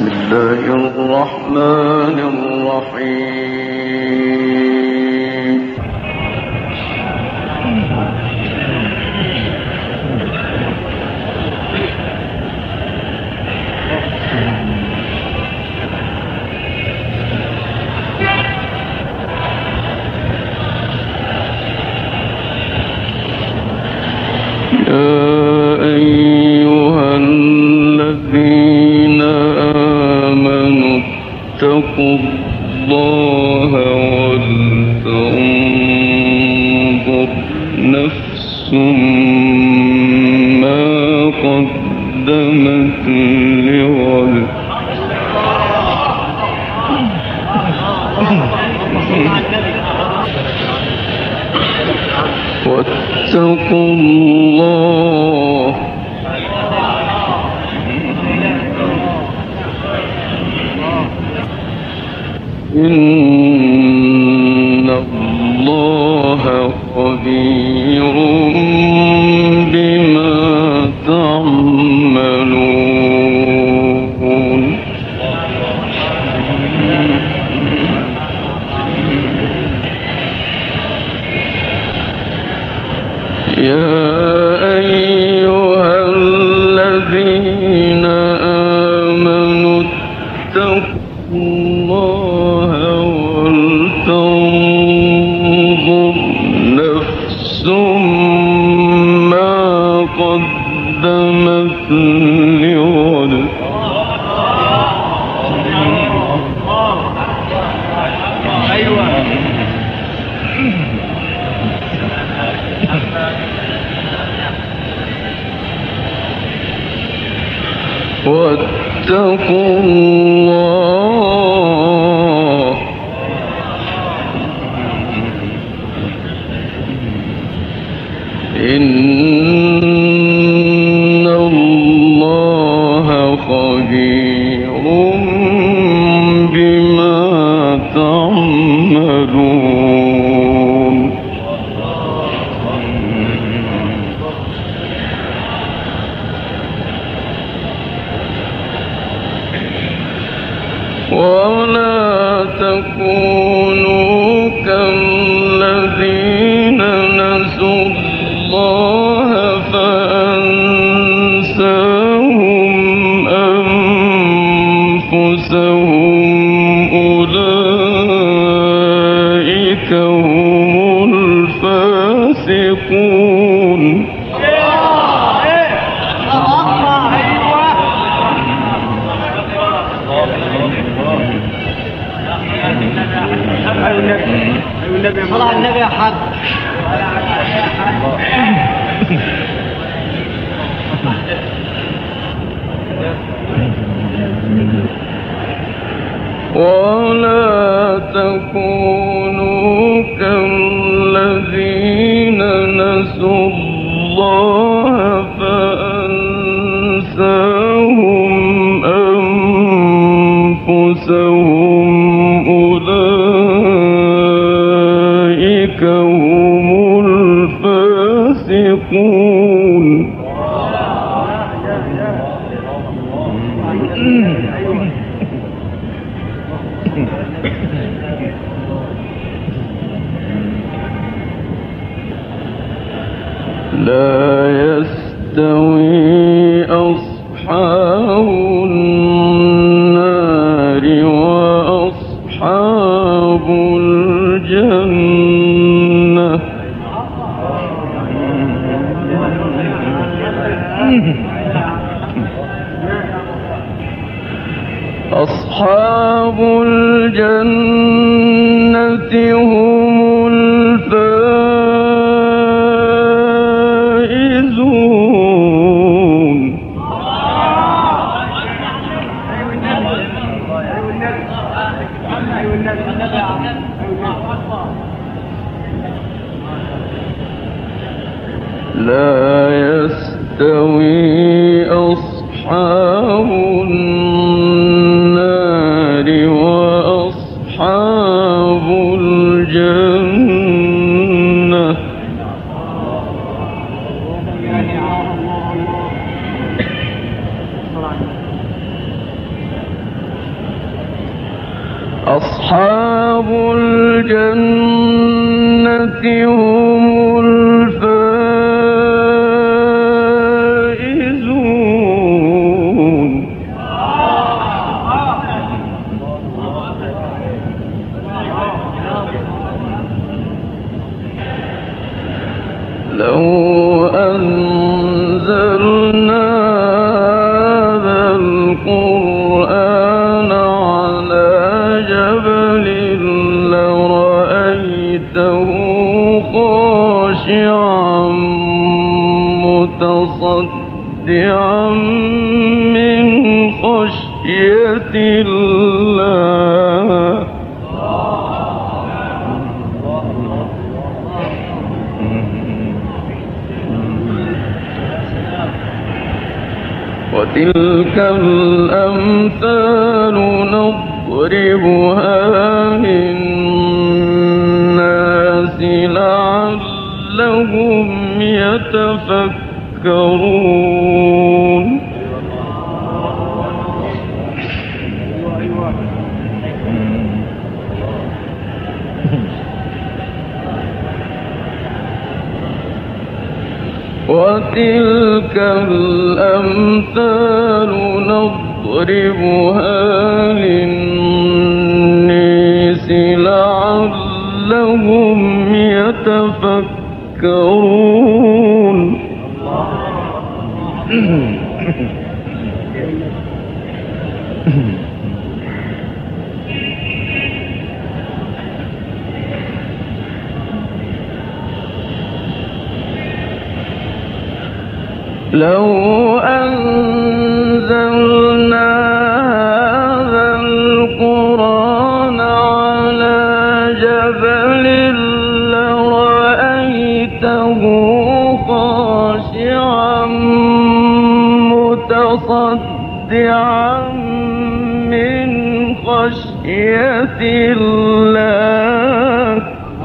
الله الرحمن الرحيم. اتقوا الله ولتنظر نفس ما قدمت لغد واتقوا الله إن الله خبير بما تعملون. يا أيها الذين آمنوا اتقوا الله ولتنظر نفس ما قدمت لغد واتقوا الله إن الله خبير بما تعملون. ولا تكونوا كالذين نسوا الله فأنساهم أنفسهم أولئك هم الفاسقون. صلى على النبي يا حاج. ولا تكونوا كالذين نسوا الله فأنساهم أنفسهم أولئك هم الفاسقون. لا يستوي أصحاب النار وأصحاب الجنة. أصحاب الجنة هم الفائزون. لا يستوي أصحاب النار وأصحاب الجنة. أصحاب الجنة هم الفائزون لو أنزلنا هذا القرآن على جبل لرأيته خاشعا متصدعا من خشية الله وتلك الأمثال نضربها للناس لعلهم يتفكرون وتلك الأمثال نضربها للناس لعلهم يتفكرون لو أنزلنا هذا القرآن على جبل لرأيته خاشعا متصدعا من خشية الله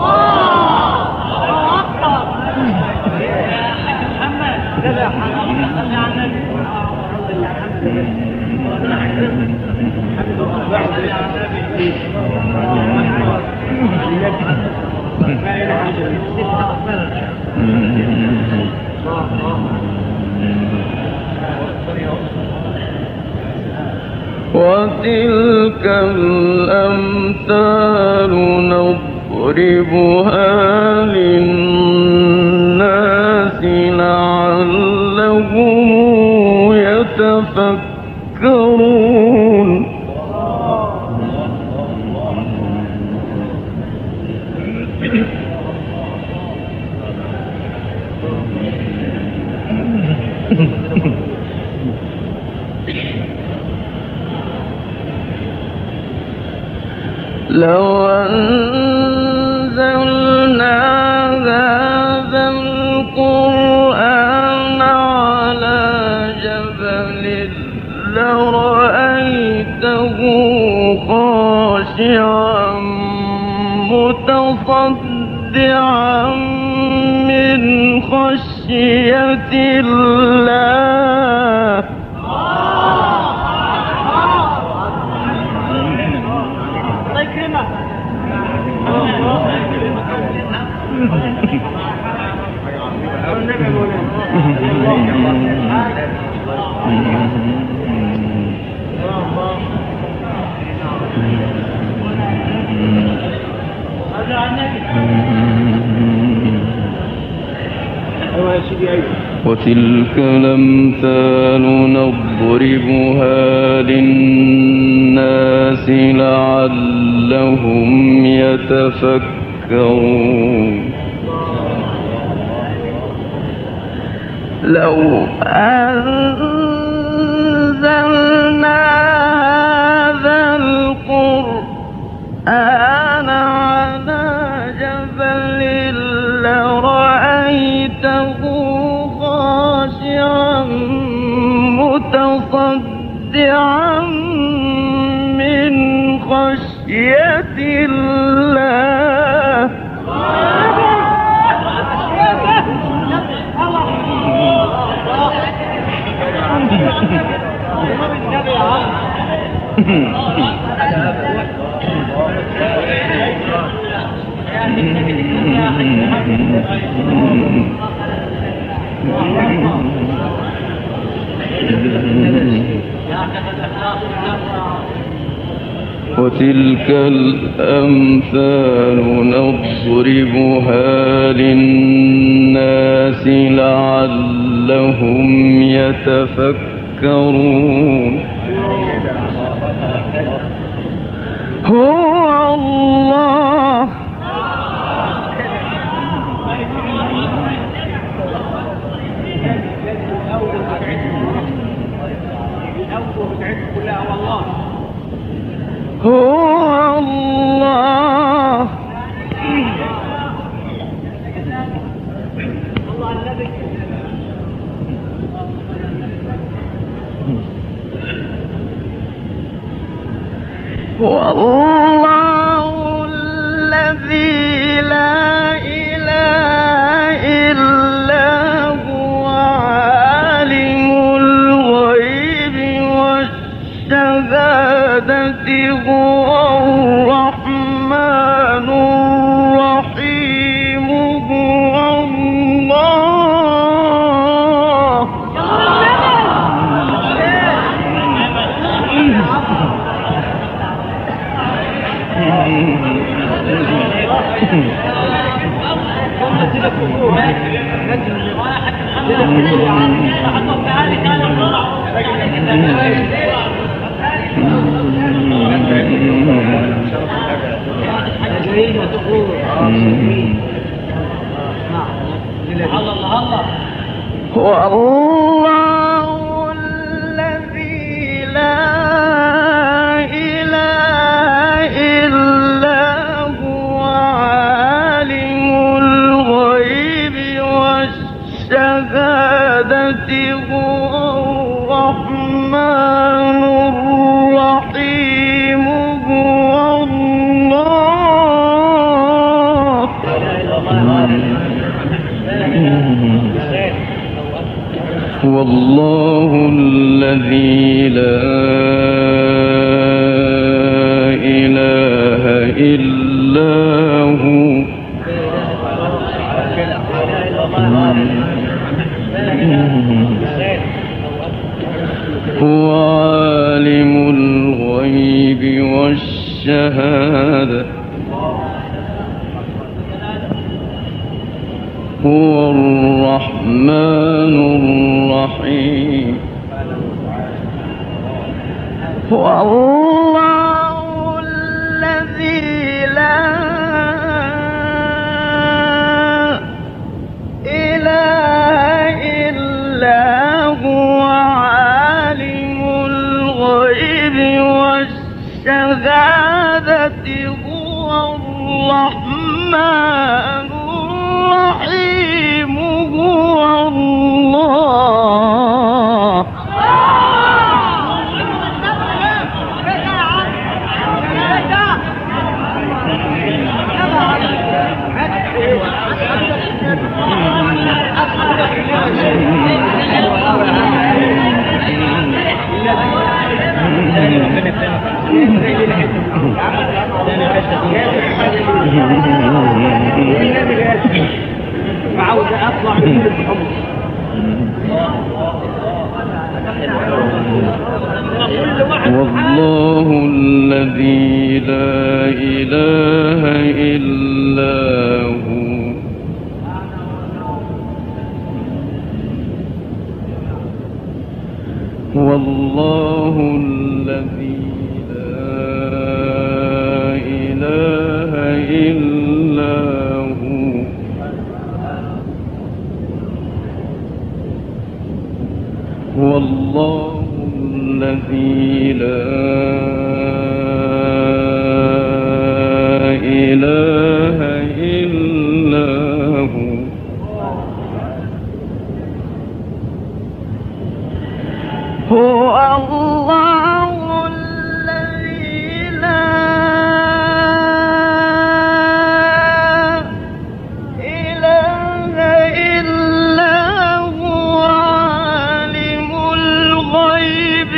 وتلك الأمثال نضربها للناس لعلهم يتفكرون لو أنزلنا هذا القرآن على جبل لرأيته خاشعا متصدعا من خشية الله وتلك الأمثال نضربها للناس لعلهم يتفكرون لو أنزلنا هذا القرآن على جبل لرأيته خاشعا متصدعا من خشية الله وتلك الأمثال نضربها للناس لعلهم يتفكرون. هو الله هو الله هو الله الذي لا إله إلا هو عالم الغيب والشهادة هو الرحمن الرحيم هو الله. هو الله الذي لا إله إلا هو عالم الغيب والشهادة هو الرحمن الرحيم هو الله. هو الله الذي لا إله إلا هو هو عالم الغيب والشهادة هو الرحمن الرحيم. هو الله الذي لا إله إلا هو عالم الغيب والشهادة هو الرحمن الرحيم هو الله. عاوز اطلع من الحب. والله الذي لا إله إلا هو والله الذي لا إله إلا هو والله الذي لا إله إلا هو هو الله الذي لا إله إلا هو عالم الغيب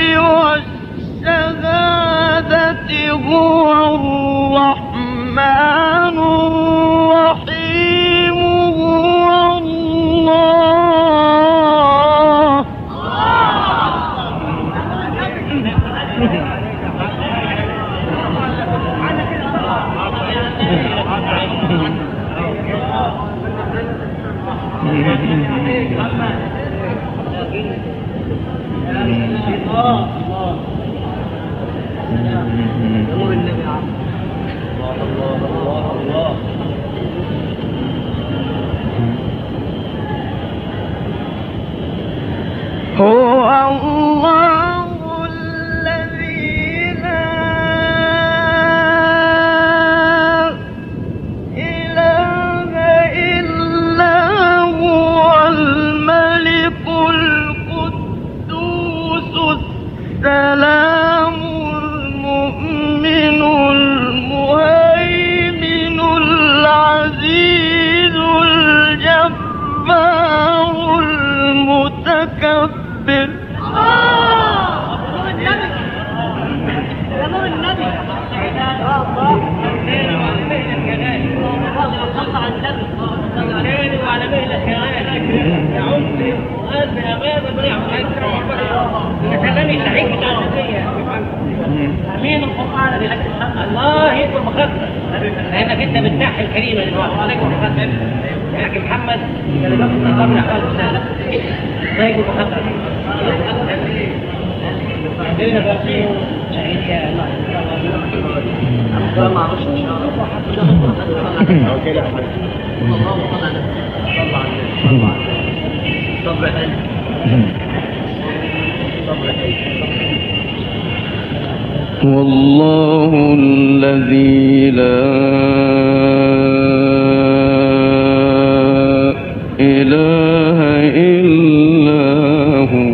والشهادة هو الرحمن الرحيم هو الله الذي لا إله إلا هو الملك القدوس السلام المؤمن المهيمن العزيز الجبار المتكبر. امين القران الله يكون مخفف لانك انت بتنحي الكريمه دلوقتي عليكم مخفف يا حاج محمد قبل خالص الله يكون مخفف عندنا باقي شهيد يا الله ما اعرفش ان شاء الله كده الله صبر والله الذي لا إله إلا هو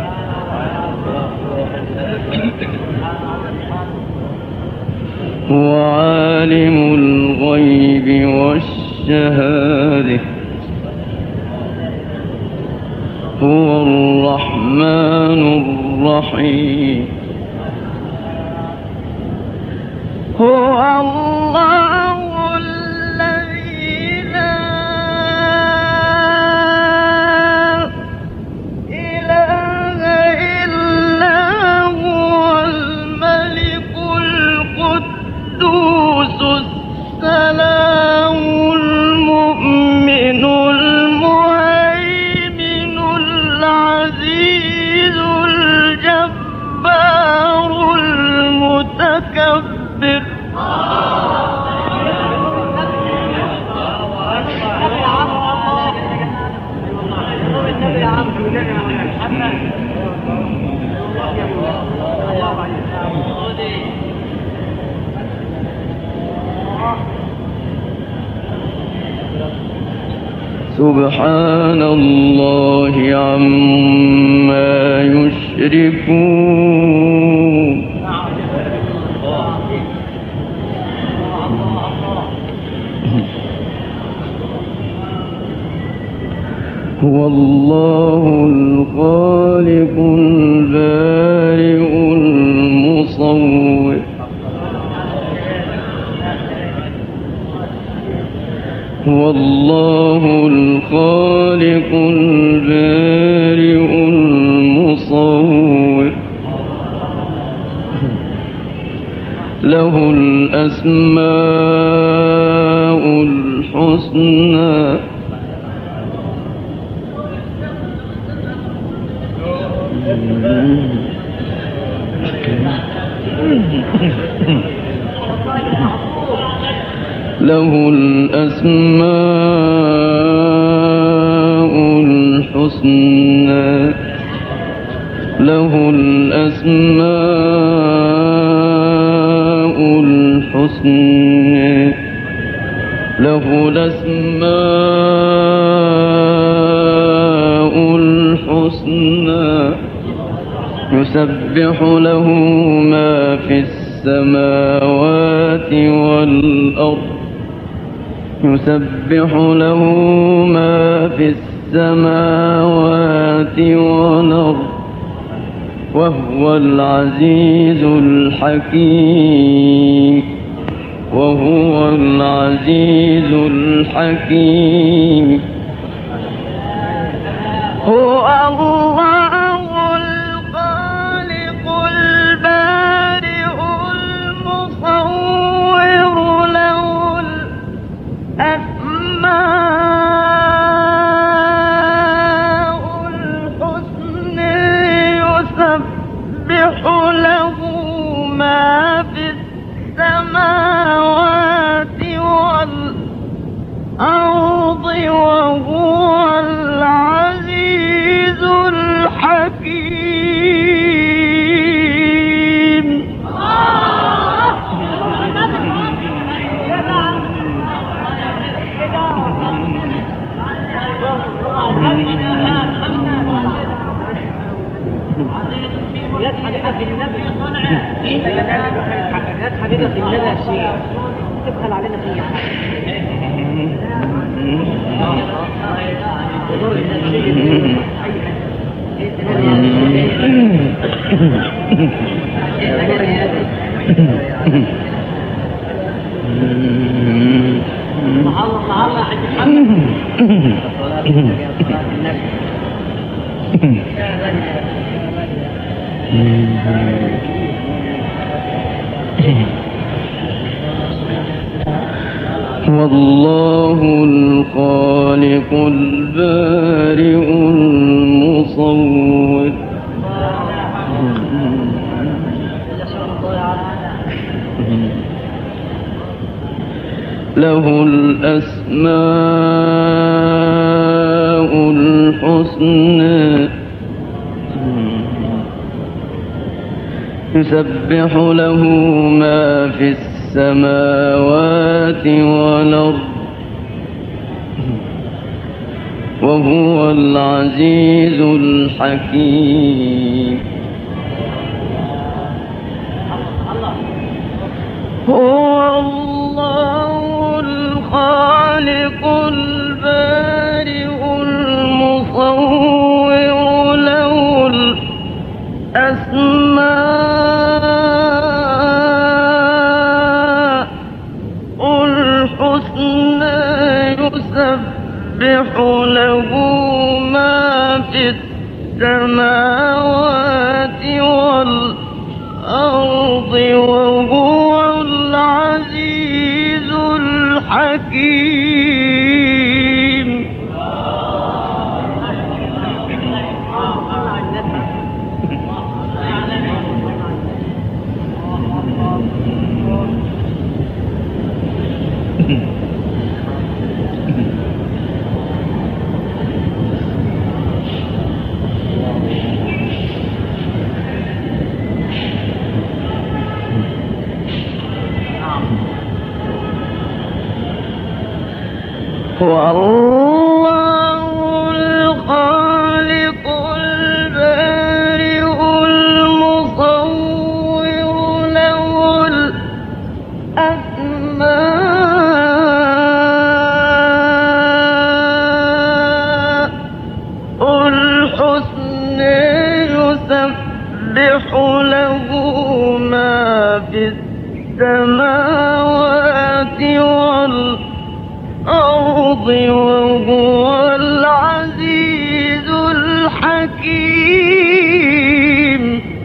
هو عالم الغيب والشهادة هو الرحمن الرحيم هو الله الذي لا إله إلا هو الملك القدوس السلام المؤمن المهيمن العزيز الجبار المتكبر. سبحان الله عما يشركون هو الله الخالق البارئ المصور هو الله الخالق البارئ المصور له الأسماء الحسنى له الأسماء الحسنى له الأسماء الحسنى له الأسماء الحسنى يسبح له ما في السماوات والأرض يسبح له ما في السماوات والأرض وهو العزيز الحكيم وهو العزيز الحكيم هو الله الخالق البارئ المصور له الأسماء الحسنى يسبح حقيقة النبي حقيقة النبي شيء تبخل علينا فيها والله الخالق البارئ المصور له الأسماء الحسنى يسبح له ما في السماوات والأرض وهو العزيز الحكيم هو الله الخالق البارئ المصور له الأسماء الحسنى يسبح له ما في السماوات والأرض وهو العزيز الحكيم والله الخالق البارئ المصور له الأسماء الحسنى يسبح له ما في السماوات والأرض وهو العزيز الحكيم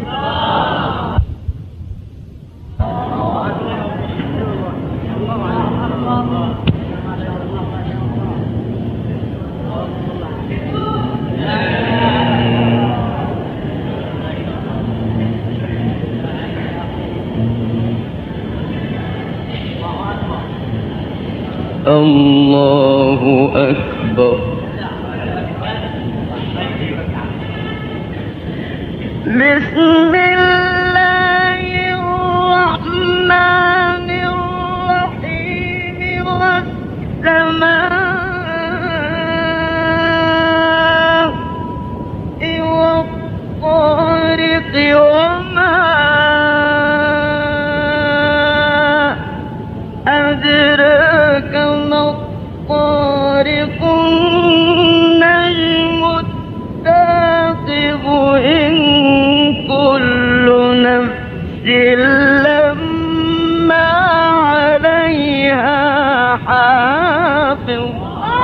الله أكبر بسم الله الرحمن الرحيم والسماء والطارق وما أدراك ما الطارق النجم الثاقب إن كل نفس لما عليها حافظ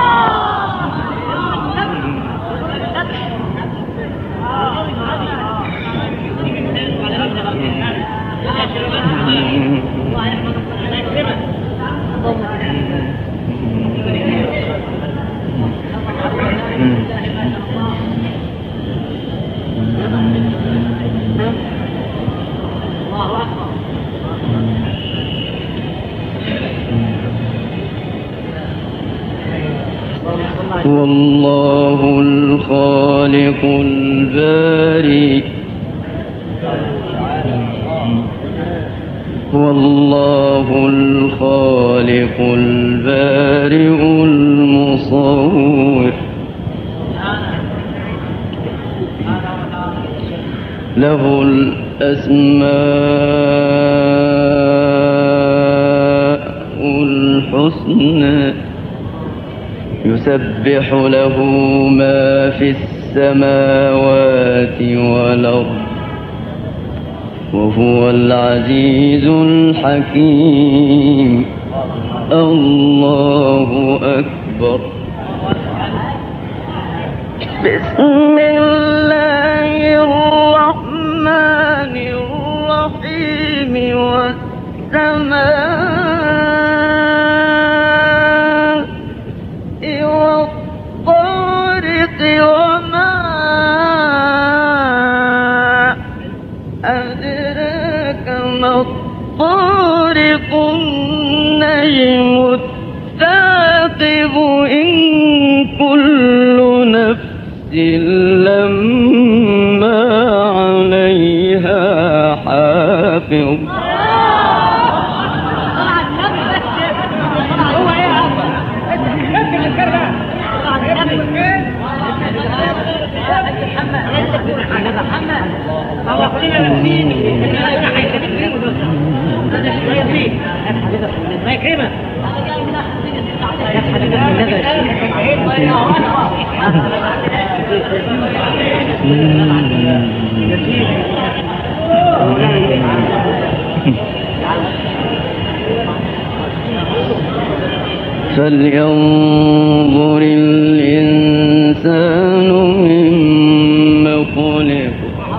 والله الخالق البارئ والله الخالق البارئ المصور له الحسنى يسبح له ما في السماوات والأرض وهو العزيز الحكيم. الله أكبر. بسم الله الرحمن الرحيم. والسماء والطارق وما أدراك ما الطارق النجم الثاقب إن كل نفس لما عليها حافظ. فلينظر الإنسان مما خلق.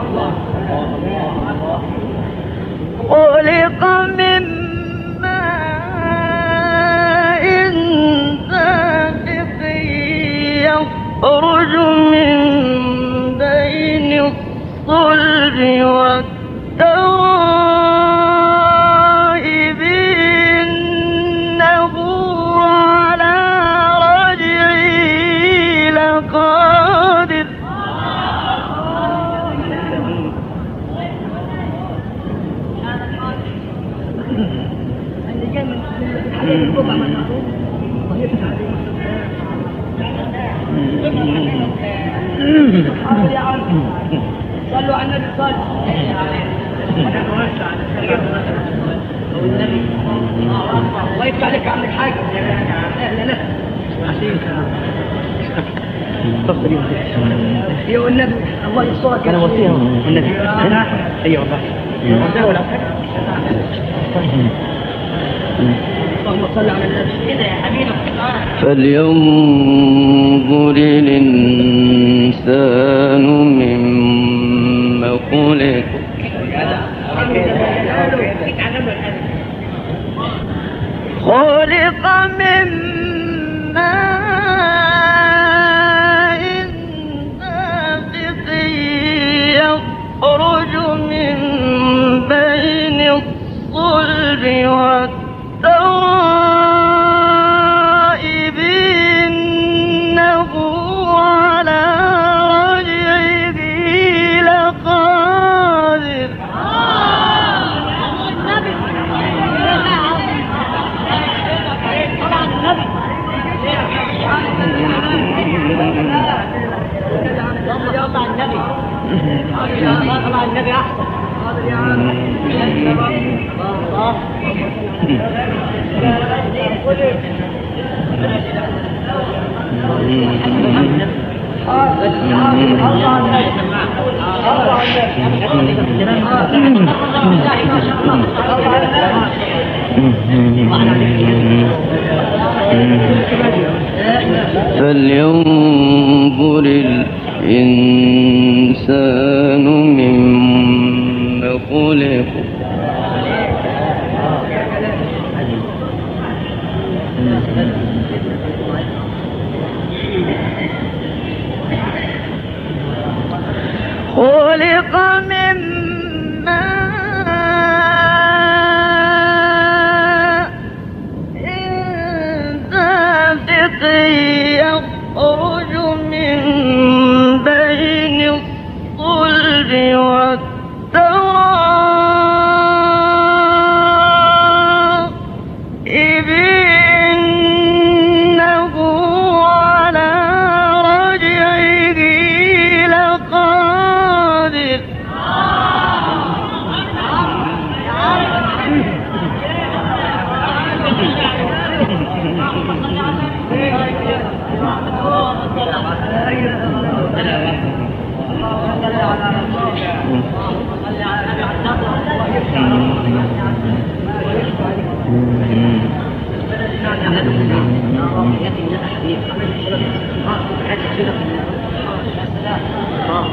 خلق من ماء دافق يخرج من بين الصلب والترائب إنه على رجعه لقادر. صلوا على النبي صلوا. الله يفتح عليك يا عم الحاج. اهلا ايوه النبي الله يصوك. انا وصيها النبي. ايوه والله. اللهم صل على النبي. كده يا حبيبي. فلينظر الإنسان مما خلق. خلق من ماء دافق يخرج من بين الصلب والترائب إنه على رجعه لقادر. النبي احسن. فلينظر الإنسان مما خلق. خلق من ماء دافق يخرج من بين الصلب والترائب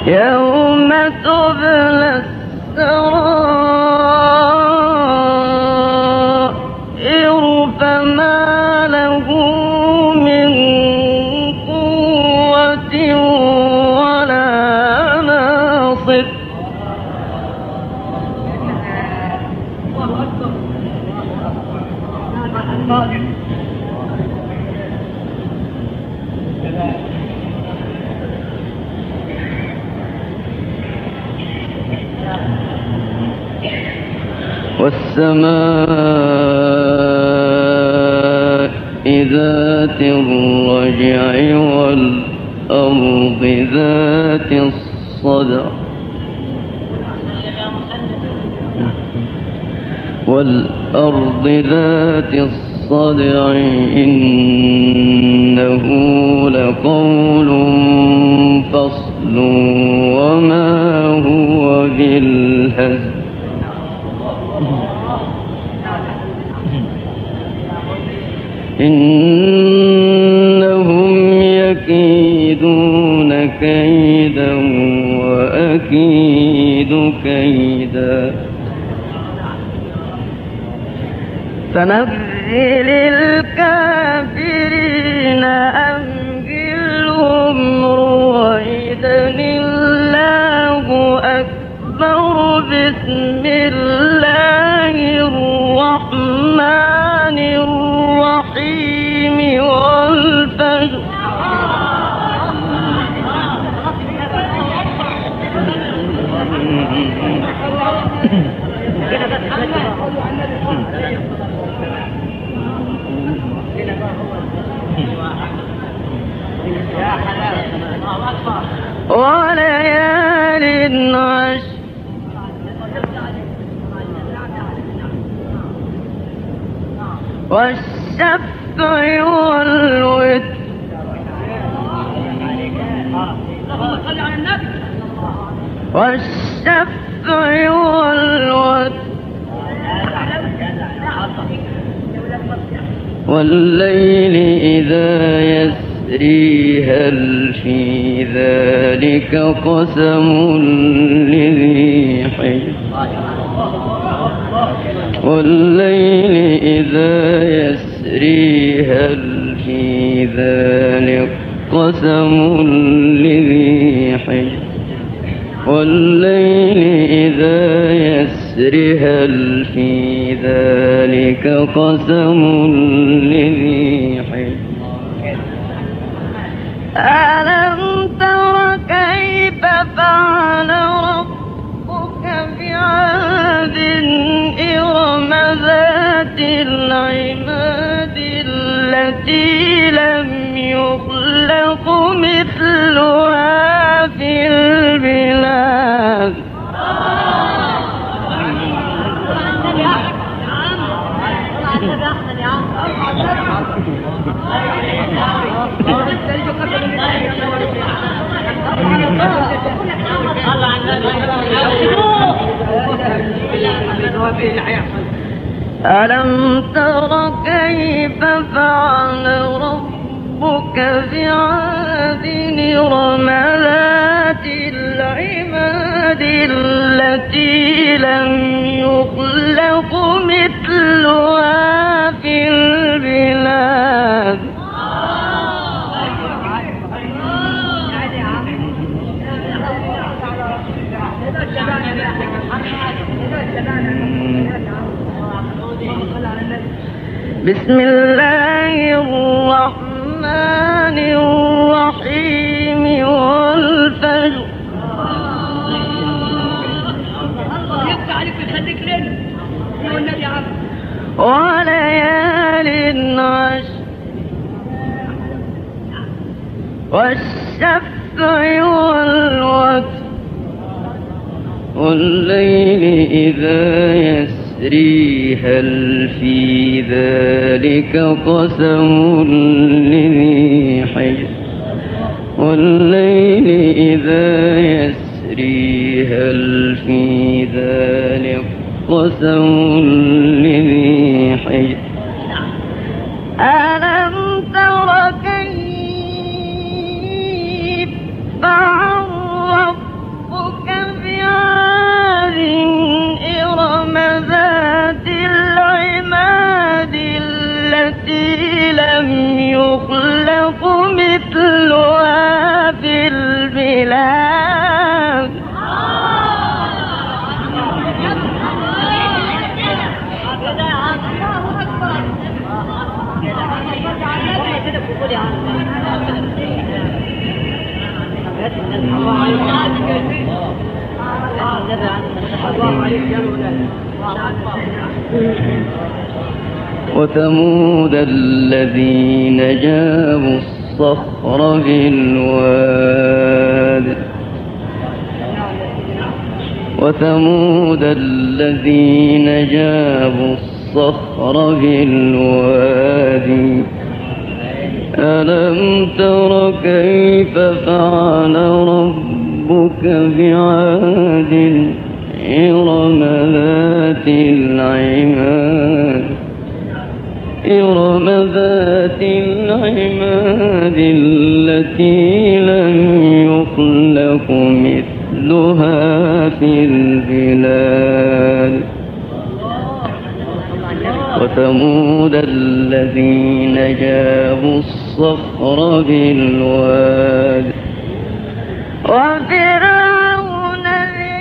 يوم تبلى السرائر فما له من قوة ولا ناصر والسماء ذات الرجع والأرض ذات الصدع إنه لقول فصل وما هو بالهزل إنهم يكيدون كيدا وأكيد كيدا فمهل الكافرين أمهلهم رويدا الله أكبر بسم الله الرحمن الرحيم والفجر وليال عشر والشفع والوتر والشفع والوتر والليل إذا يسري هل في ذلك قسم لذي حجر والليل إذا يسري هل في ذلك قسم لذي حجر والليل إذا يسري هل في ذلك قسم لذي حجر ألم تر كيف فعل ربك بعاد إرم ذات العماد التي لم يخلق مثلها في البلاد ألم تر كيف فعل ربك بعاد إرم ذات العماد التي لم يخلق مثلها في البلاد بسم الله الرحمن الرحيم والفجر وليال عشر والشفع والوتر والليل إذا يسري هل في ذلك قسم لذي حجر والليل إذا يسري هل في ذلك قسم لذي حجر ألم تر كيف فعل البلاد وثمود الذين جابوا الصخر بالواد وثمود الذين جابوا الصخر بالوادي ألم تر كيف فعل ربك بعاد إرم ذات العماد التي لم يخلق مثلها في البلاد وثمود الذين جابوا الصخر بالواد وفرعون ذي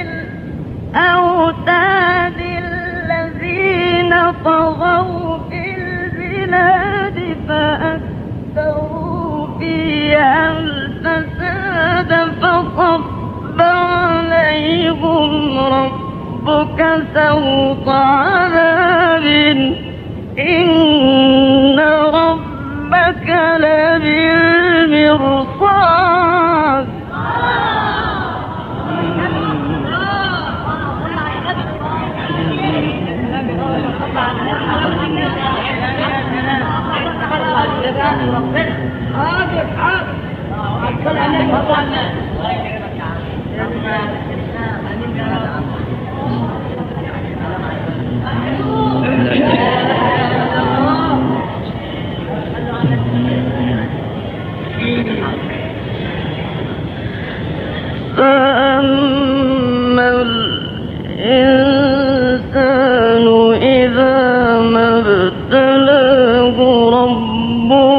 الأوتاد الذين طغوا في البلاد فأكثروا فيها الفساد فصب عليهم ربك سوط عذاب إن ربك لبالمرصاد فأما الإنسان إذا ما ابتلاه ربه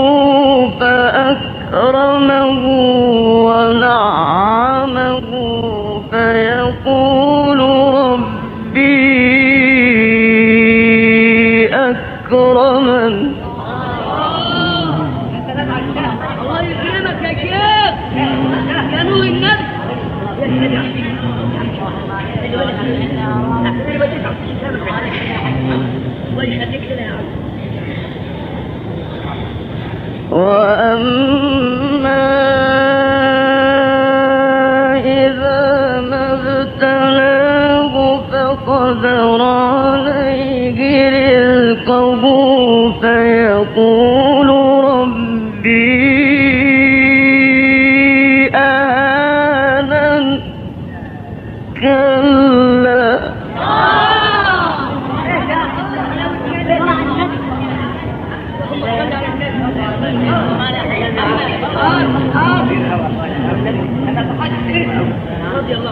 فأكرمه ونعمه فيقول ربي أكرمن الله يكرمك يا شيخ يا نور النبي وأما إذا ما ابتلاه فقدر عليه رزقه فيقول ربي أهانن كلا رضي الله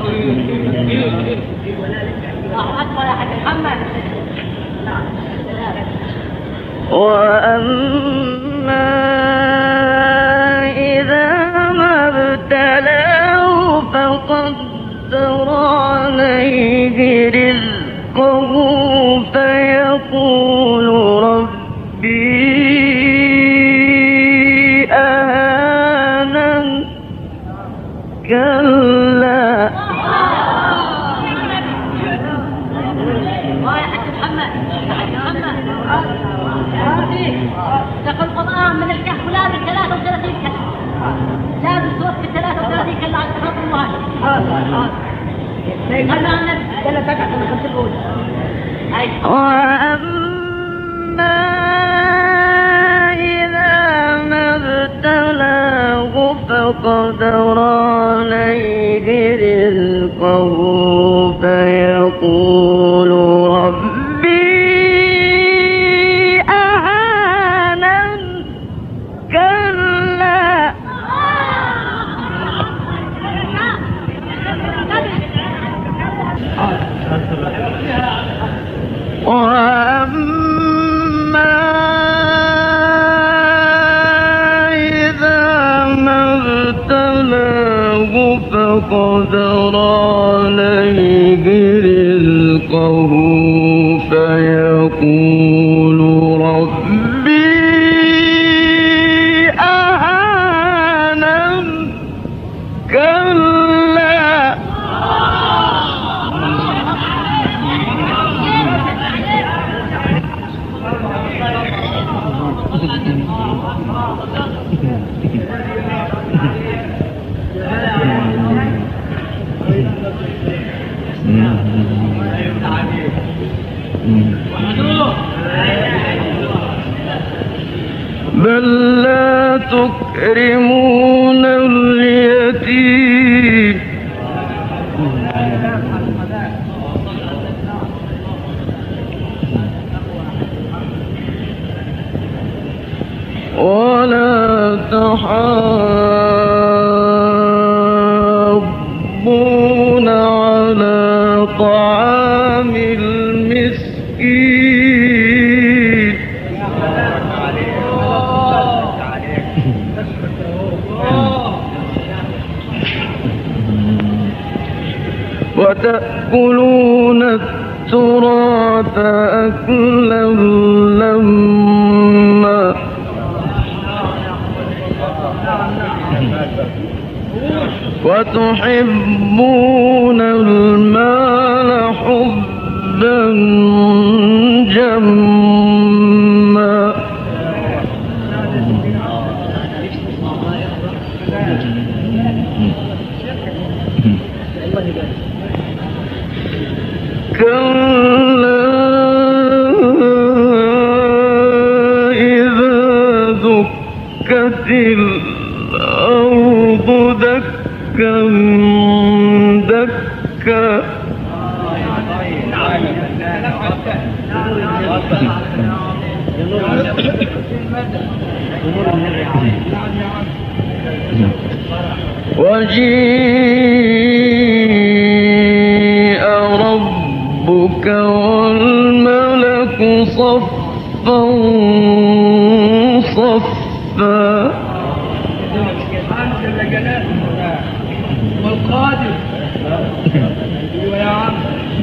أكبر يا حاج محمد. وأما إذا ما ابتلاه فقدر عليه رزقه فيقول ربي أهانن كلا تقول القرآن من الكهف لا ب 33 كلمة لا بالصوت ب 33 كلمة على صراط المهاجر وأما إذا ما ابتلاه فقدر عليه رزقه فيقول ربي أهانن كلا وأما إذا ما ابتلاه فقدر عليه رزقه فيقول ربي أهانن كلا بل لا تكرمون اليتيم ولا تحاضون على طعام المسكين وتأكلون التراث أكلا لما وتحبون المال حبا جما كلا إذا دكت الأرض دكا دكا وجيء ربك والملك صفا صفا والقادر يا عم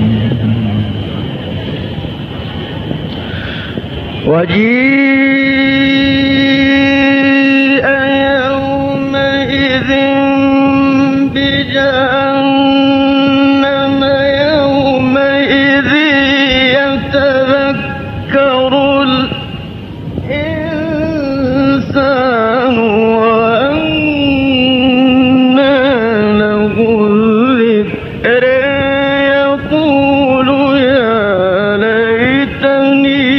وجيء يومئذ بجهنم يومئذ يتذكر الإنسان وأنى له الذكر يقول يا ليتني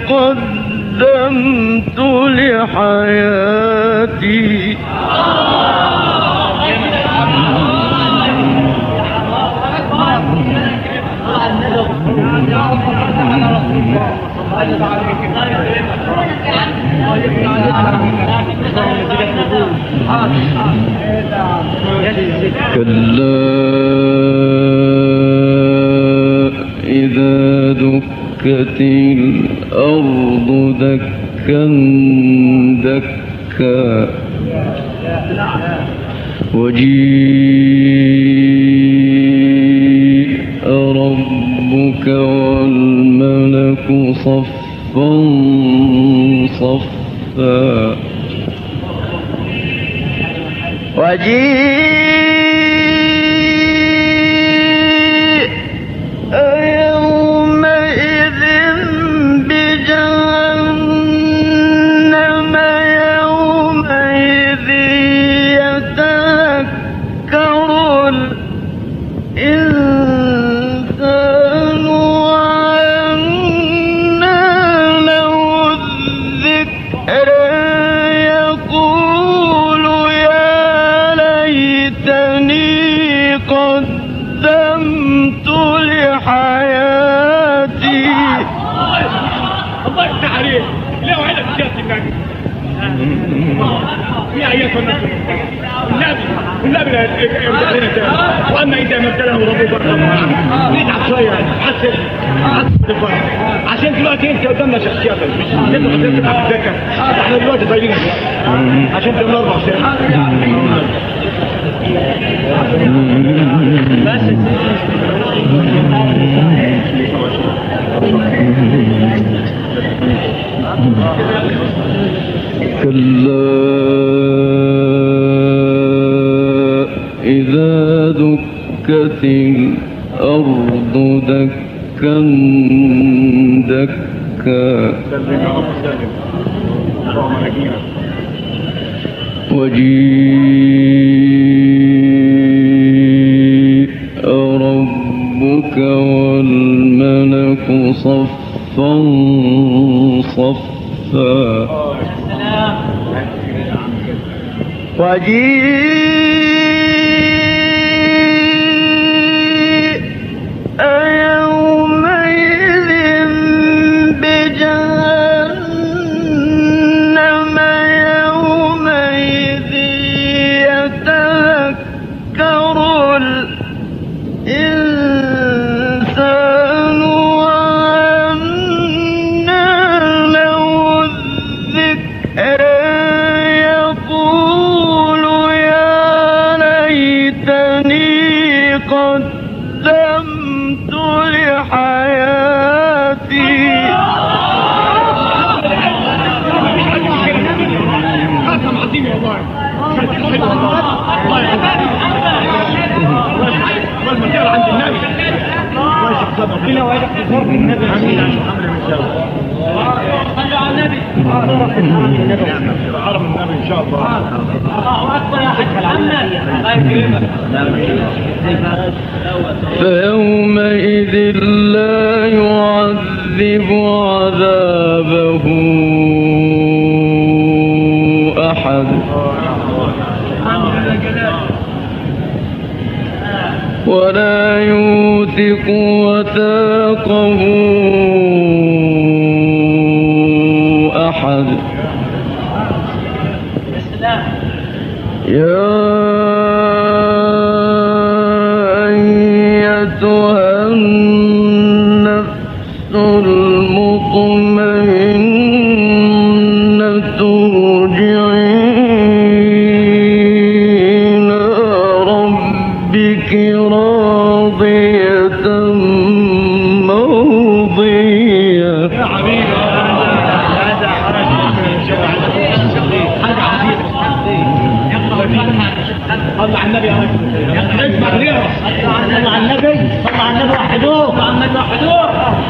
قدمت لحياتي كلا إذا دكت الأرض دكا دكا وجيء ربك والملك صفا صفا وجيء يومئذ بجهنم يومئذ يتذكر الإنسان وأنى له الذكر يقول يا ليتني قدمت لحياتي. الله يفتح عليك. لا وعدك سيادة النبي. يا أيها الناس النبي لا يمتحن تاني. وأما إذا ما ابتلاه ربه برحمه نتعب شوية حسن عشان دلوقتي أنت قدامنا شخصياتك مش أنت تبقى تتذكر. احنا دلوقتي طايرين عشان تبقى 4 سنين. كلا إذا دكت الأرض دكا دكا وجيء ربك والملك صفا صفا وجيء يومئذ بجهنم يومئذ يتذكر الإنسان وأنى له الذكر يقول يا ليتني قدمت لحياتي خاتم عظيم والله والمجال عند النبي الله يشكرك ربنا ويجعل في فرق النبي امين صلوا على النبي حرم النبي ان شاء الله الله اكبر يا حاج محمد الله يكرمك فيومئذ لا يعذب عذابه أحد ولا يوثق وثاقه أحد يا أيتها النفس المطمئنة ارجعي إلى ربك راضية مرضية. يا حبيبي هذا صلى على النبي يا رجل اسمع غيره صلى على النبي صلى على النبي وحدوه صلى على النبي وحدوه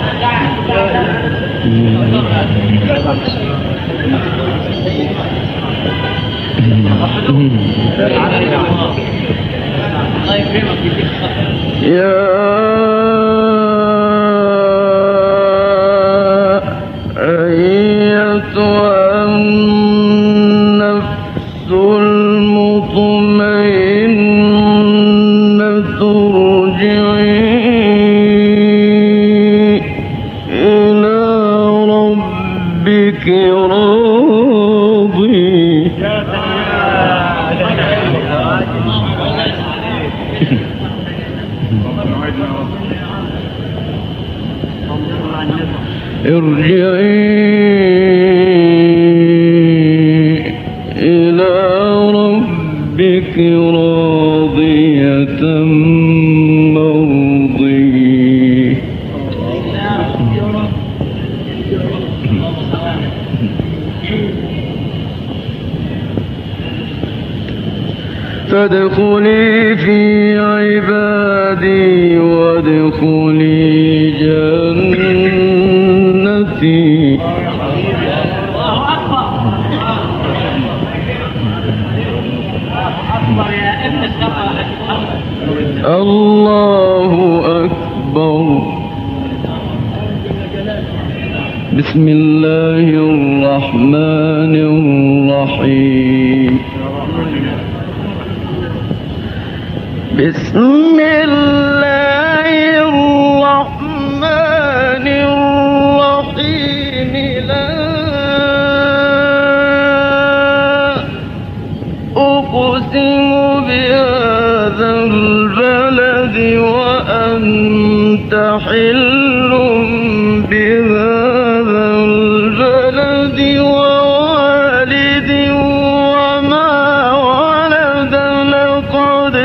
يا أيتها النفس المطمئنة ارجعي إلى ربك ارجعي إلى ربك راضية مرضية. فادخلي في عبادي وادخلي جنتي. الله أكبر. بسم الله الرحمن الرحيم. بسم الله الرحمن الرحيم. لا أقسم بهذا البلد وأنت حل بهذا البلد ووالد وما ولد. لقد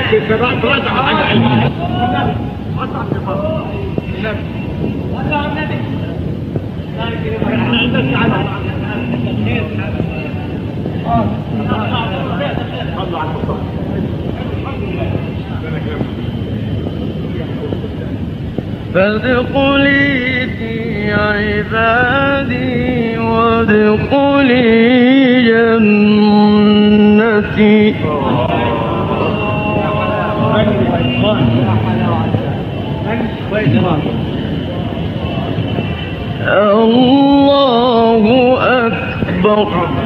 فادخلي في عبادي وادخلي جنتي الله أكبر.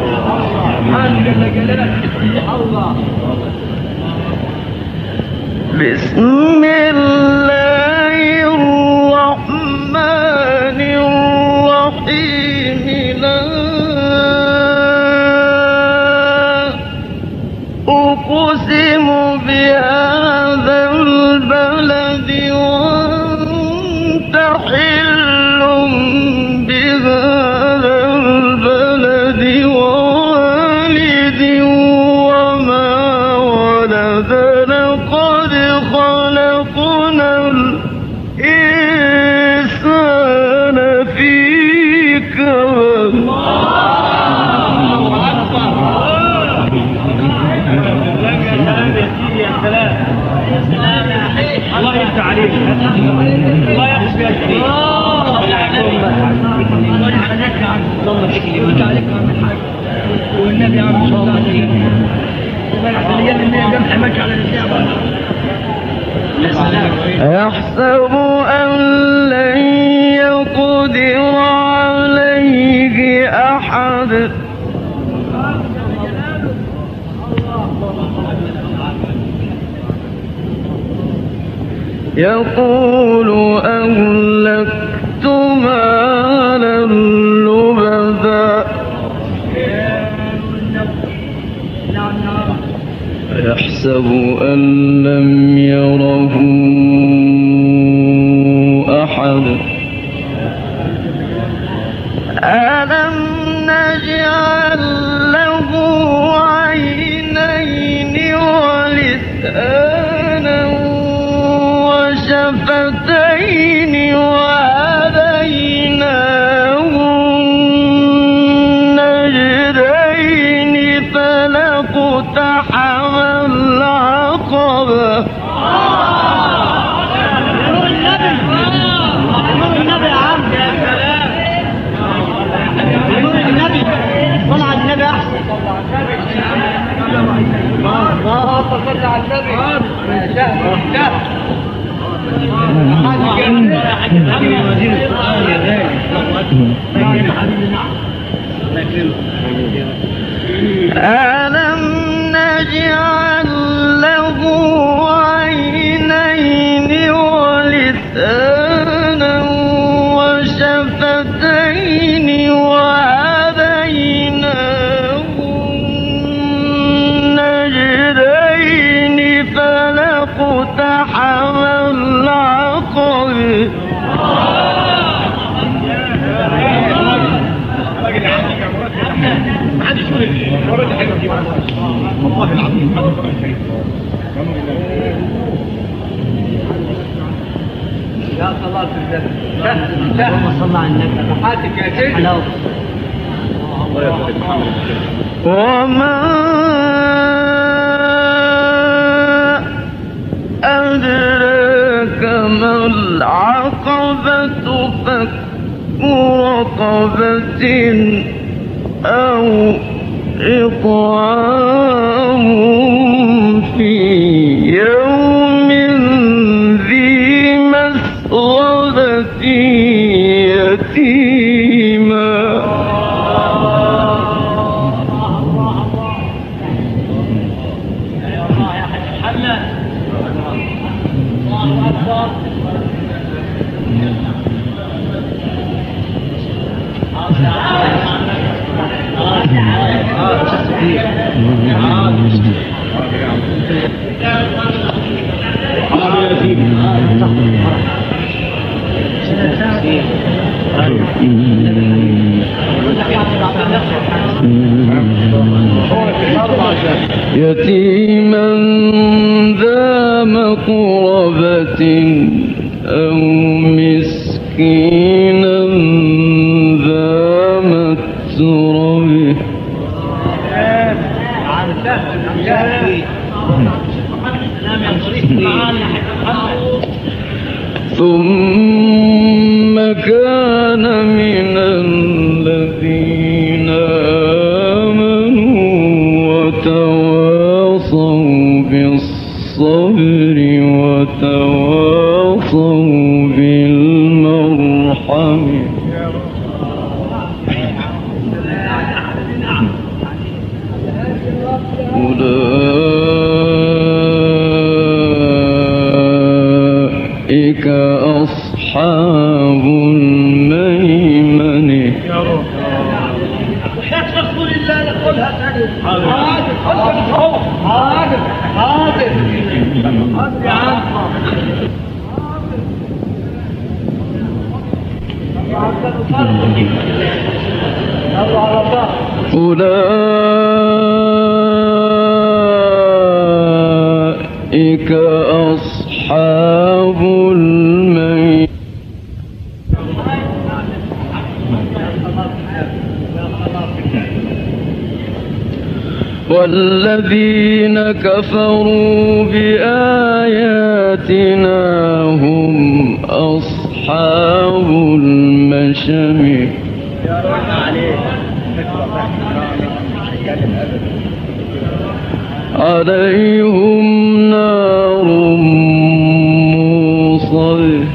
بسم الله الرحمن الرحيم. لا أقسم بهذا البلد وأنت حل بهذا البلد ووالد وما ولد لقد خلقنا الإنسان في كبد. الله يفتح عليك. الله يحفظ يا شريف. والنبي عم صلى الله عليه يحسب أن لن يقدر عليه أحد. يقول أهلكت مالا لبدا. يحسب أن لم يره أحد. ألم نجعل له عينين ولسانا وشفتين وهديناه النجدين فلاقتحم العقبة. ألم نجعل له عينين ولسانا وشفتين وهديناه النجدين فلاقتحم العقبة. يا صلاة الجنة. اللهم صل على النبي. حاتك يا شيخ. وما أدراك ما العقبة. فك رقبة أو إطعام في يوم ذي مسغبة يتيما. يتيما ذا مقربة أو مسكينا ذا متربة ثم كان من الذين آمنوا وتواصوا بالصبر وتواصوا بالمرحم أولئك أصحاب الميمنة. وحياة رسول الله نقولها ثاني. حاضر حاضر حاضر يا عم. أولئك أصحاب الميمنة والذين كفروا بآياتنا هم أصحاب المشأمة عليهم نار موصدة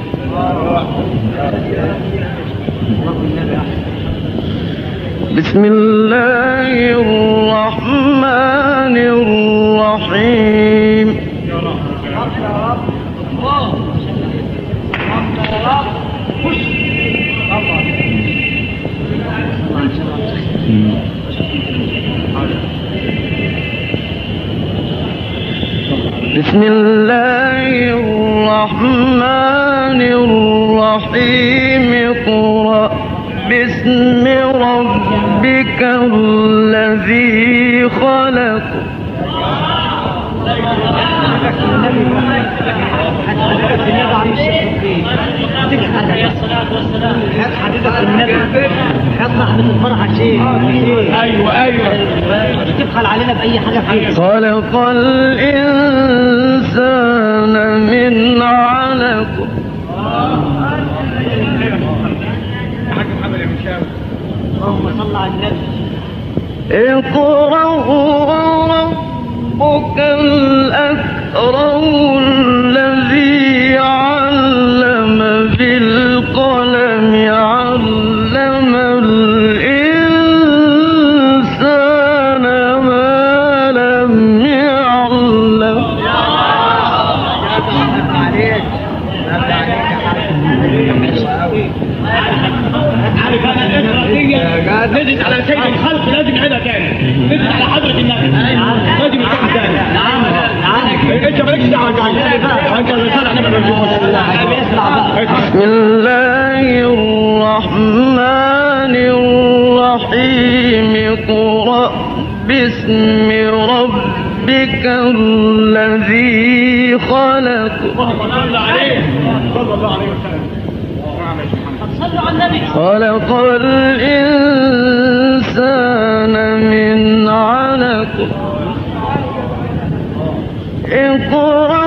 بسم الله الرحمن الرحيم بسم الله الرحمن الرحيم اقرأ باسم ربك الذي خلق حديثك النبي حط لحظة الفرح شيء. ايوه تبخل علينا بأي حاجة فيه. خلق الإنسان من علق اللهم صل على النبي. اقرأ وربك الأكرم الذي علم بالقلم علم الإنسان ما لم يعلم نزل على سيد الخلق لازم نعيدها تاني. نزل على حضرة النبي لازم يكون تاني. انت مالكش دعوه انت طالع نبي بسم الله الرحمن الرحيم اقرأ باسم ربك الذي خلق خلق الإنسان من علق اقرأ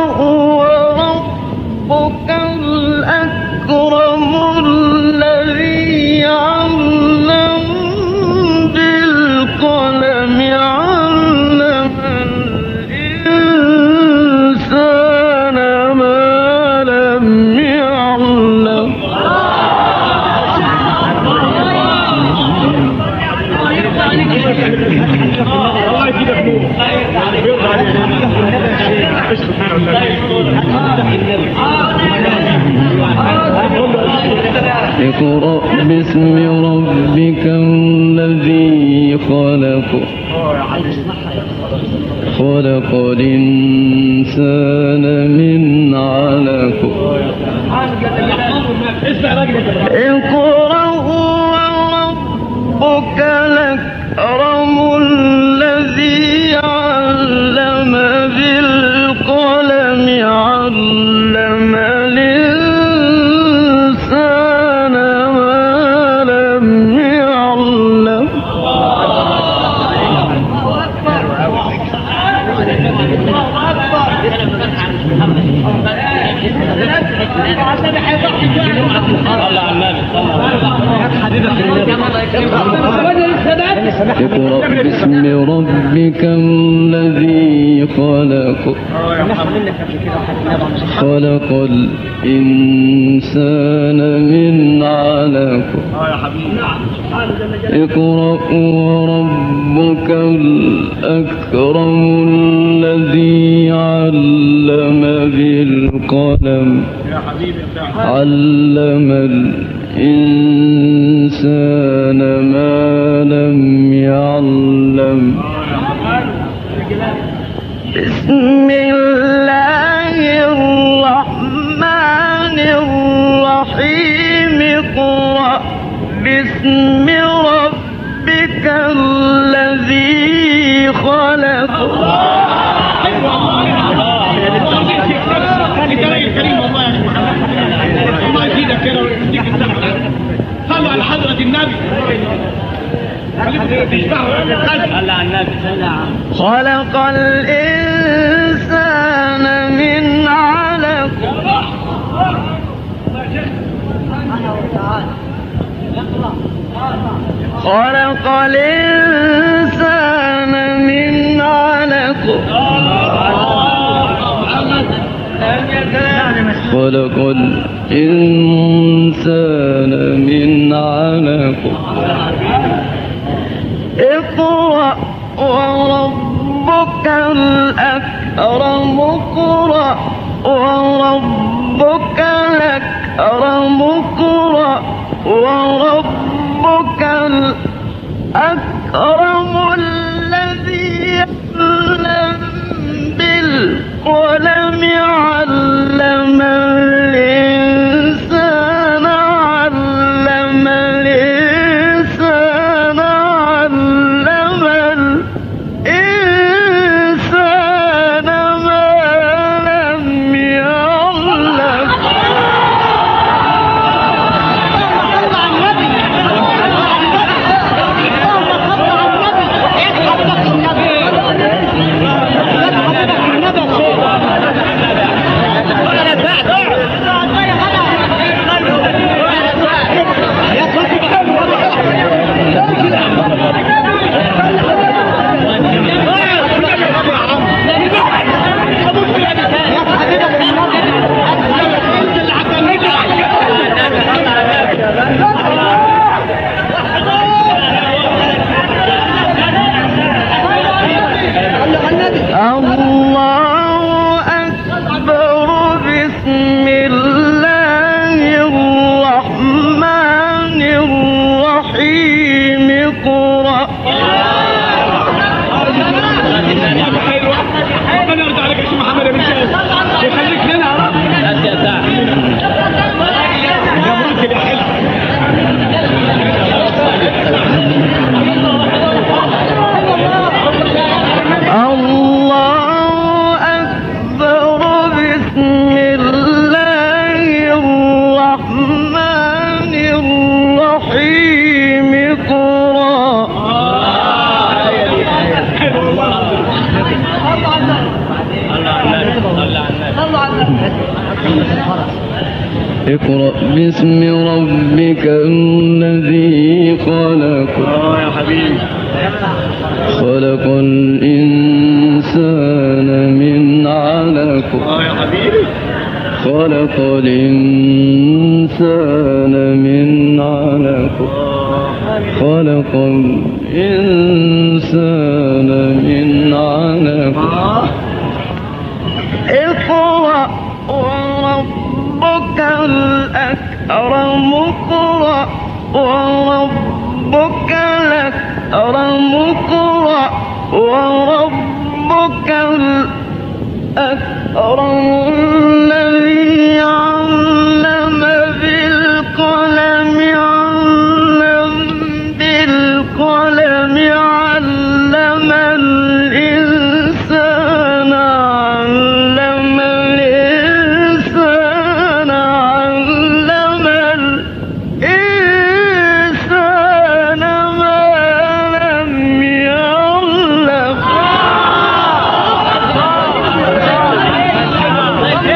وربك الأكرم الذي علم بالقلم علم الإنسان ما لم يعلم اقرأ باسم ربك الذي خلق خلق الإنسان من علق اقرأ وربك الأكرم الذي علم بالقلم علم اقرأ باسم ربك الذي خلق خلق الإنسان من علق اقرأ وربك الأكرم الذي علم بالقلم علم الإنسان ما لم يعلم بسم الله الرحمن الرحيم اقرأ باسم ربك الذي خلق الله يزيدك كده ويديك الصحة. صلوا على حضرة النبي. خلق الإنسان من علق خلق الإنسان من علق خلق الإنسان من علق اقرأ وربك الأكرم اقرأ وربك الأكرم اقرأ وربك الأكرم الذي علم بالقلم علم الإنسان علم الإنسان علم الإنسان ما لم يعلم الله أكبر بسم الله الرحمن الرحيم اقرأ ربنا يرضى عليك يا شيخ محمد بن شاهد يخليك لنا يا رب. الله أكبر بسم الله الرحمن الرحيم اقرأ اقرأ باسم ربك الذي خلق خلق الإنسان من علق خلق الإنسان من علق خلق الإنسان من علق اقرأ وربك الأكرم اقرأ وربك الأكرم اقرأ وربك الأكرم الذي علم بالقلم علم بالقلم علم الإنسان علم الإنسان علم الإنسان ما لم يعلم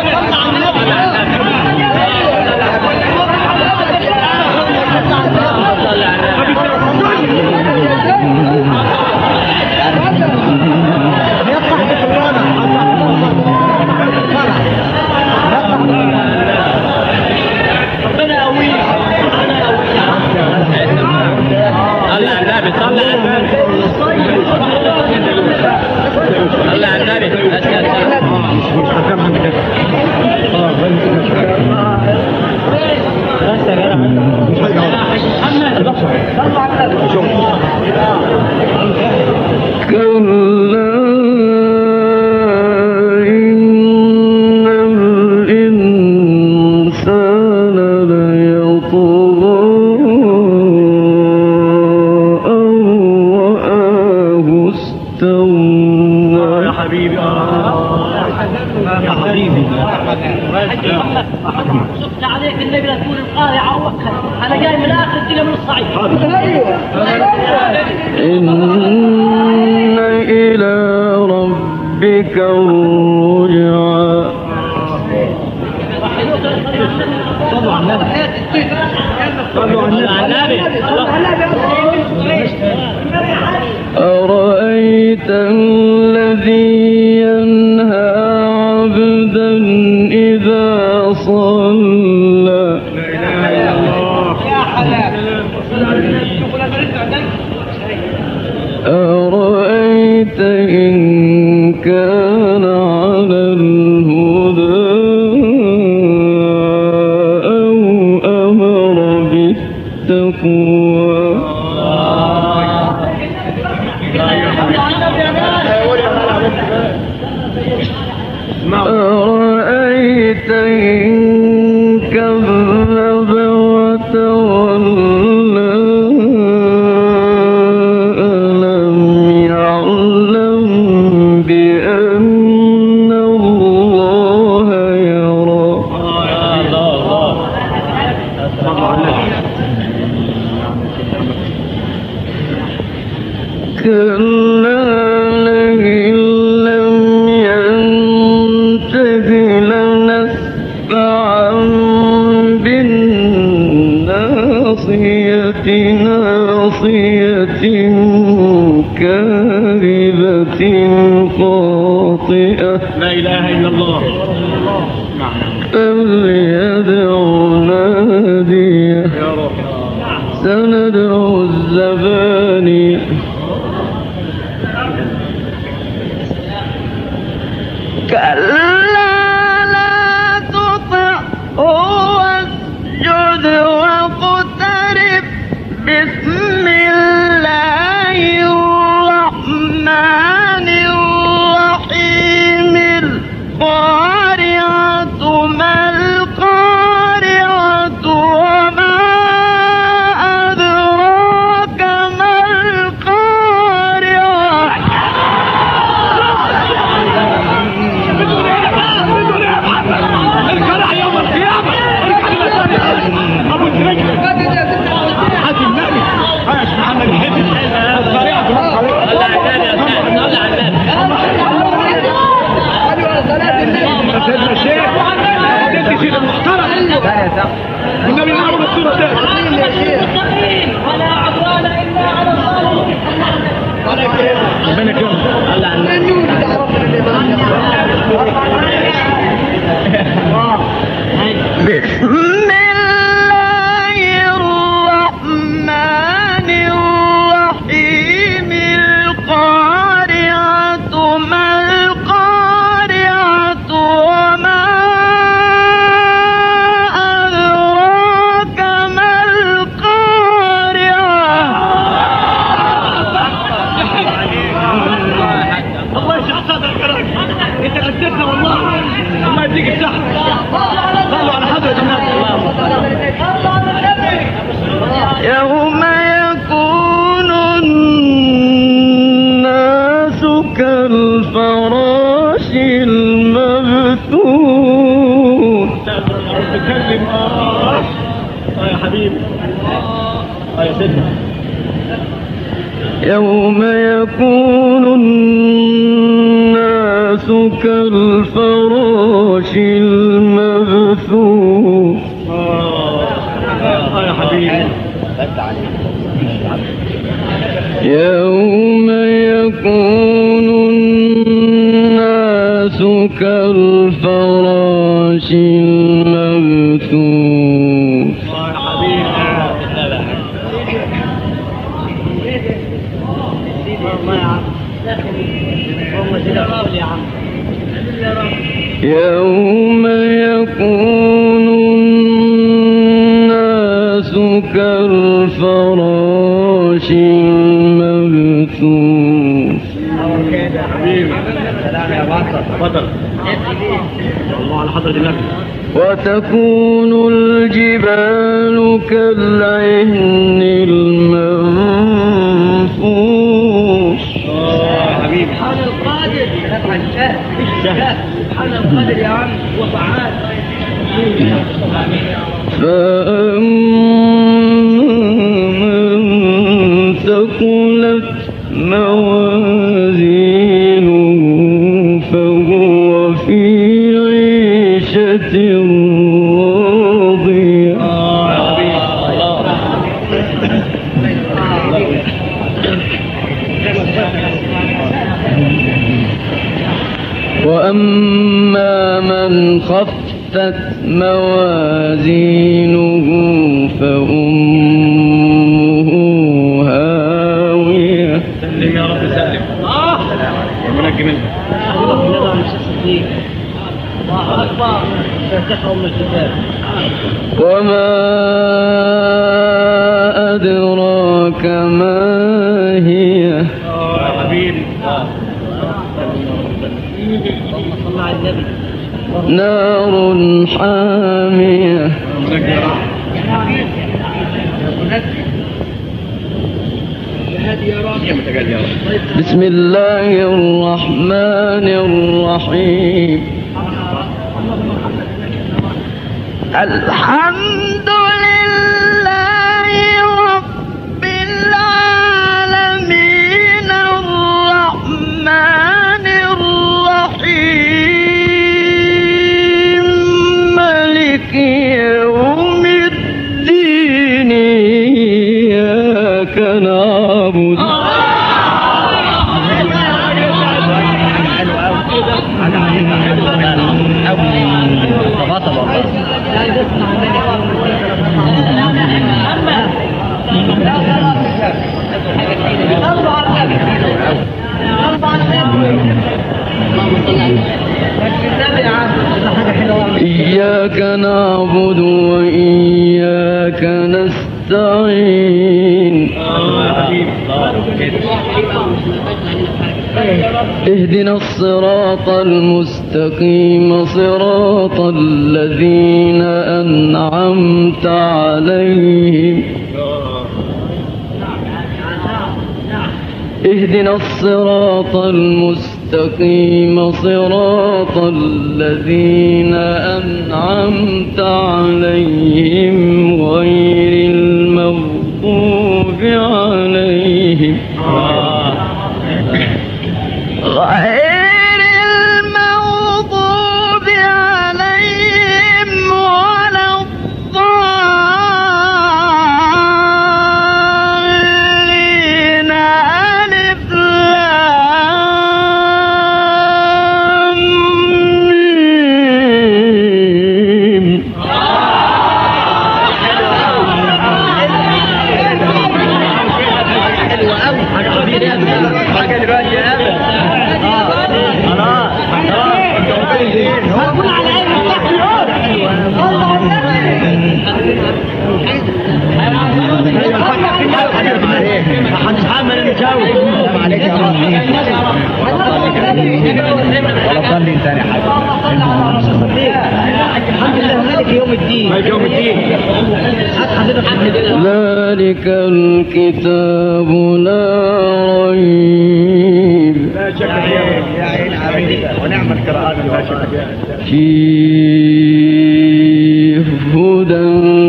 محمد شفت عليك النبي لا تقول القارعة ووكل، أنا جاي من آخر الدنيا من الصعيد. إن إلى ربك الرجعى. صلوا على النبي. صلوا على النبي. أرأيت الذي ينهى عبدا إذا صلى. أرأيت إن كان على الهدى أو أمر بالتقوى. أرأيت إن كذب وتولى ألم يعلم بأن الله يرى. كلا لئن لم ينته لنسفعا بالناصية ناصية كاذبة خاطئة. لا إله إلا الله. فليدع ناديه سندع الزبانية. كلا لا تطعه واسجد واقترب. بسم الله الرحمن الرحيم. القارعة ما القارعة وما أدراك ما القارعة. القرع يوم القيامة. أبو الرجل حاج النبي حاج محمد الحبي. القريعة سيدنا الشيخ سيدنا الشيخ المحترم والنبي نعمل الصورة الثانية. ولا عدوان إلا على الظالمين. ربنا يكرمك. بسم الله الرحمن الرحيم. القارعة ما القارعة وما أدراك ما القارعة. الله يشرح صدرك يا راجل. انت غدتنا والله. الله يديك الصحة. صلوا على حضرة النبي. يوم يكون الناس كالفراش المبثوث. تكلم يا حبيبي. يا سيدنا. يوم يكون الناس كالفراش المبثوث. يا حبيبي. يوم يكون الناس كالفراش المبثوث. يا حبيبي. يوم يكون الناس كالفراش المبثوث. سلام يا بطل. تفضل. الله على حضرة النبي. وتكون الجبال كالعهن المنفوش. حبيبي. سبحان القادر. سبحان القادر يا عم وفعال. فمن ثقلت موازينه فهو في عيشة راضية. وأما من خفت موازينه فأمه هاوية. سلم يا رب سلم. ونجي منه. الله أكبر. وما أدراك ما هي. حبيبي. صلى على النبي. نار حامية. بسم الله الرحمن الرحيم. الحمد لله رب العالمين الرحمن الرحيم مالك يوم الدين إياك نعبد إياك نعبد وإياك نستعين. اهدنا الصراط المستقيم صراط الذين أنعمت عليهم. اهدنا الصراط المستقيم صراط الذين أنعمت عليهم غير المغضوب عليهم ولا الضالين. ألف لام ميم. هنتحمل نجاوب عليك يا رب. ولا صلي ثاني حاجه. الحمد لله مالك يوم الدين. مالك يوم الدين. ذلك الكتاب لا ريب. لا شك فيه يا عين عبيد ونعم القراءات لا شك فيه هدى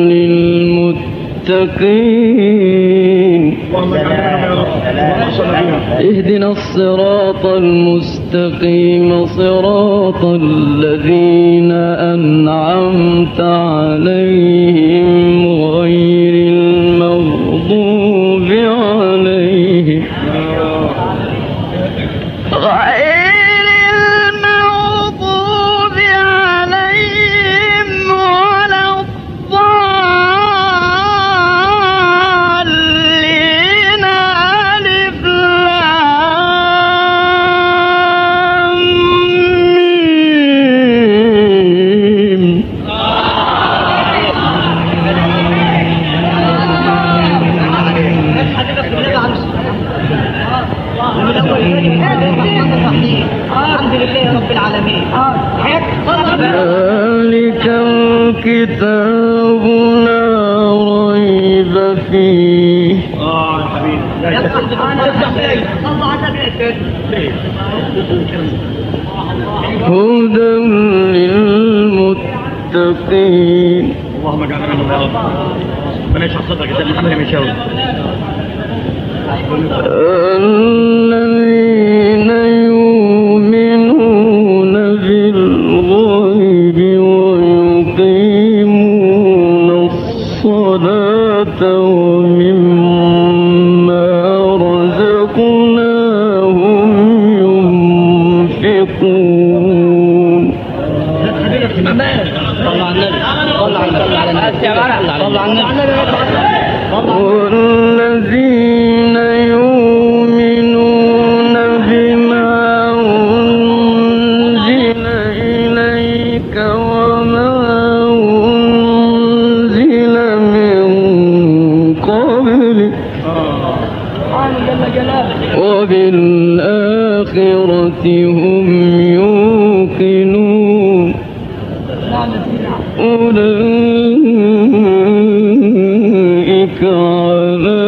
للمتقين. اهدنا الصراط المستقيم صراط الذين أنعمت عليهم غير المغضوب عليهم ولا الضالين. ألف لام ميم. الحمد لله رب العالمين. ذلك الكتاب لا ريب فيه. هدى للمتقين. المتقين. اللهم اجعلنا منهم يا رب. ربنا يشرح صدرك يا سيدنا محمد بن شاوي. الذين يؤمنون بالغيب ويقيمون الصلاة ومما رزقناهم ينفقون. والذين يؤمنون بما أنزل إليك وما أنزل من قبلك وبالآخرة هم يوقنون. أولئك على